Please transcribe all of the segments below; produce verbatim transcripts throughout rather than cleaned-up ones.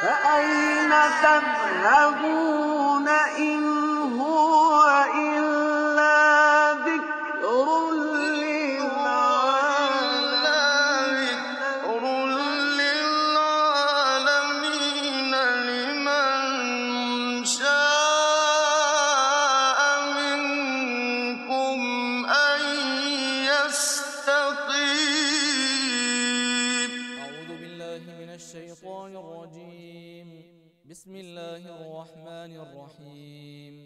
فأين تذهبون إن هو إلا ذكر للعالمين لمن شاء منكم أن يستقيم. أعوذ بالله من الشيطان الرجيم. بسم الله الرحمن الرحيم.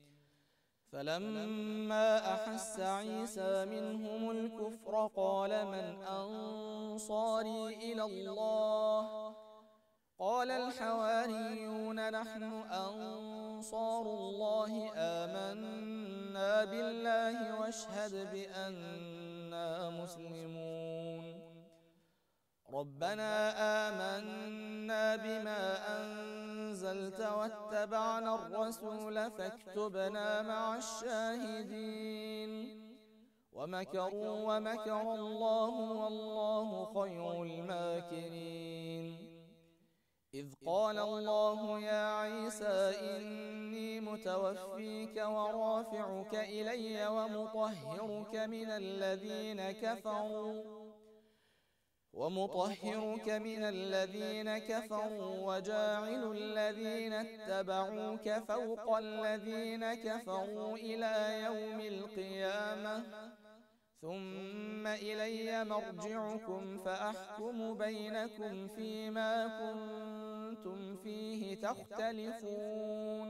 فلما أحس عيسى منهم الكفر قال من أنصاري إلى الله قال الحواريون نحن أنصار الله آمنا بالله واشهد بأننا مسلمون. ربنا آمنا بما أنزلت واتبعنا الرسول فاكتبنا مع الشاهدين. ومكروا ومكر الله والله خير الماكرين. إذ قال الله يا عيسى إني متوفيك ورافعك إلي ومطهرك من الذين كفروا ومطهرك من الذين كفروا وجاعل الذين اتبعوك فوق الذين كفروا إلى يوم القيامة ثم إلي مرجعكم فأحكم بينكم فيما كنتم فيه تختلفون.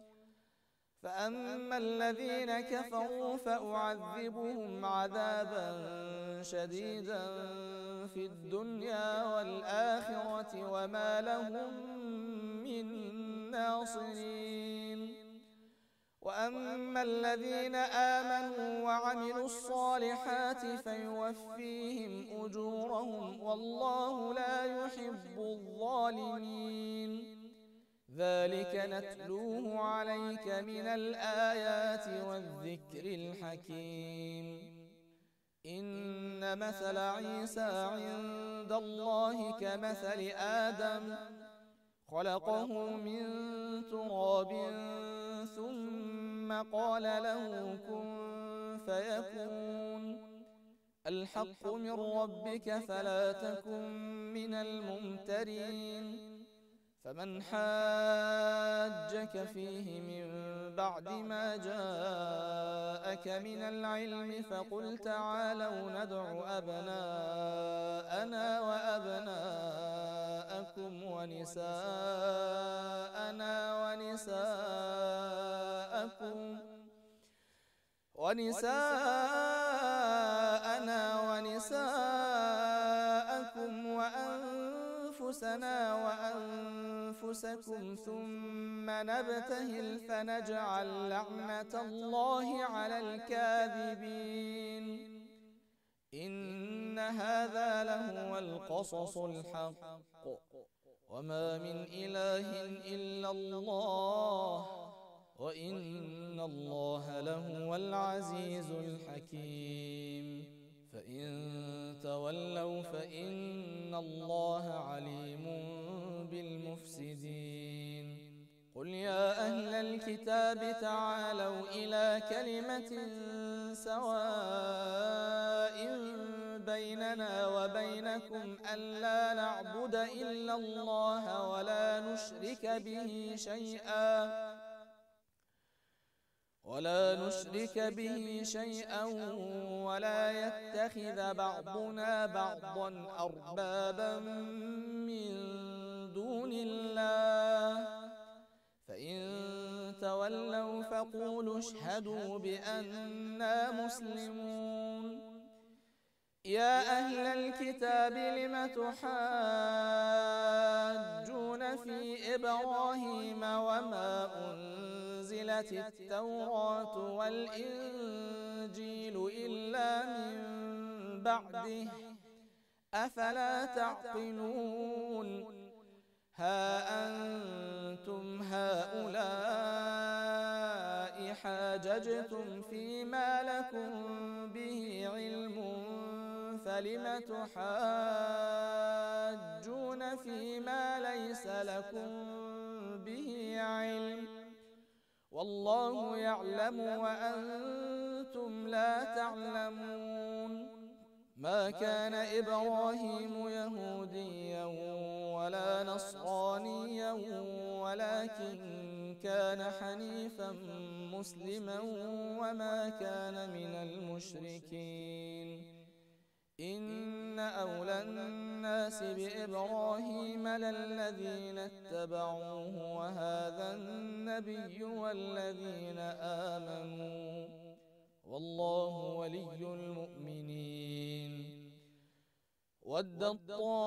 فأما الذين كفروا فأعذبهم عذابا شديدا في الدنيا والآخرة وما لهم من ناصرين. وأما الذين آمنوا وعملوا الصالحات فيوفيهم أجورهم والله لا يحب الظالمين. ذلك نتلوه عليك من الآيات والذكر الحكيم. إن مثل عيسى عند الله كمثل آدم خلقه من تراب ثم قال له كن فيكون. الحق من ربك فلا تكن من الممترين. فمن حاجك فيه من بعد ما جاءك من العلم فقل تعالوا ندع أبناءنا وأبناءكم ونساءنا ونساءكم ونساءنا ونساءكم وأنفسنا وأنفسكم ثم نبتهل فنجعل لعنة الله على الكاذبين. إن هذا لهو القصص الحق وما من إله إلا الله وإن الله لهو العزيز الحكيم. فإن تولوا فإن الله عليم بالمفسدين. قل يا أهل الكتاب تعالوا إلى كلمة سواء بيننا وبينكم ألا نعبد إلا الله ولا نشرك به شيئا ولا نشرك به شيئا ولا يتخذ بعضنا بعضا أربابا من دون الله. فإن تولوا فقولوا اشهدوا بأننا مسلمون. يا أهل الكتاب لم تحاجون في إبراهيم وما أنزلت التوراة والإنجيل إلا من بعده أفلا تعقلون. ها أنتم هؤلاء حاججتم فيما لكم به علم فلم تحاجون فيه فيما ليس لكم به علم، والله يعلم وأنتم لا تعلمون. ما كان إبراهيم يهوديا ولا نصرانيا ولكن كان حنيفا مسلما وما كان من المشركين. إن أولى الناس بإبراهيم للذين اتبعوه وهذا النبي والذين آمنوا، والله ولي المؤمنين. ودت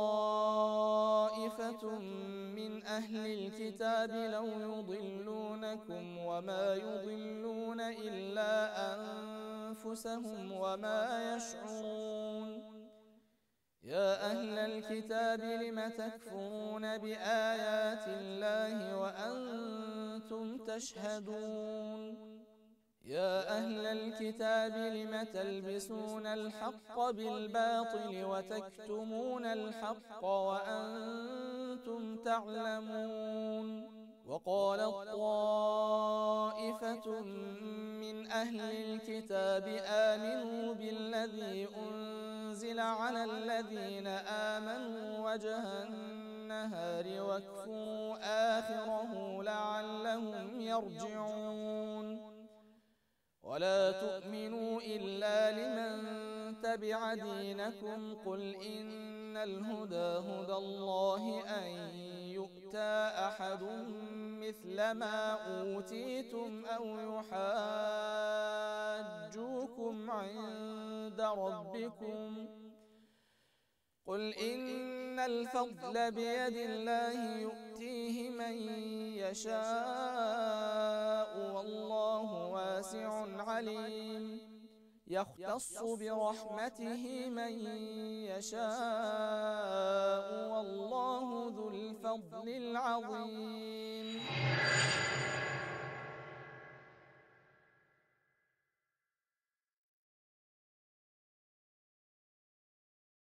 طائفة من أهل الكتاب لو يضلونكم وما يضلون إلا أنفسهم وما يشعرون. يا أهل الكتاب لم تكفرون بآيات الله وأنتم تشهدون. يا أهل الكتاب لم تلبسون الحق بالباطل وتكتمون الحق وأنتم تعلمون. وقالت طائفة من أهل الكتاب آمنوا بالذي أنزل على الذين آمنوا وجه النهار واكفروا آخره لعلهم يرجعون. ولا تؤمنوا إلا لمن تبع دينكم قل إن الهدى هدى الله أن يؤتى أحد مثل ما أوتيتم أو يحاجوكم عند ربكم قل إن الفضل بيد الله يؤتيه من يشاء والله واسع عليم. يختص برحمته من يشاء والله ذو الفضل العظيم.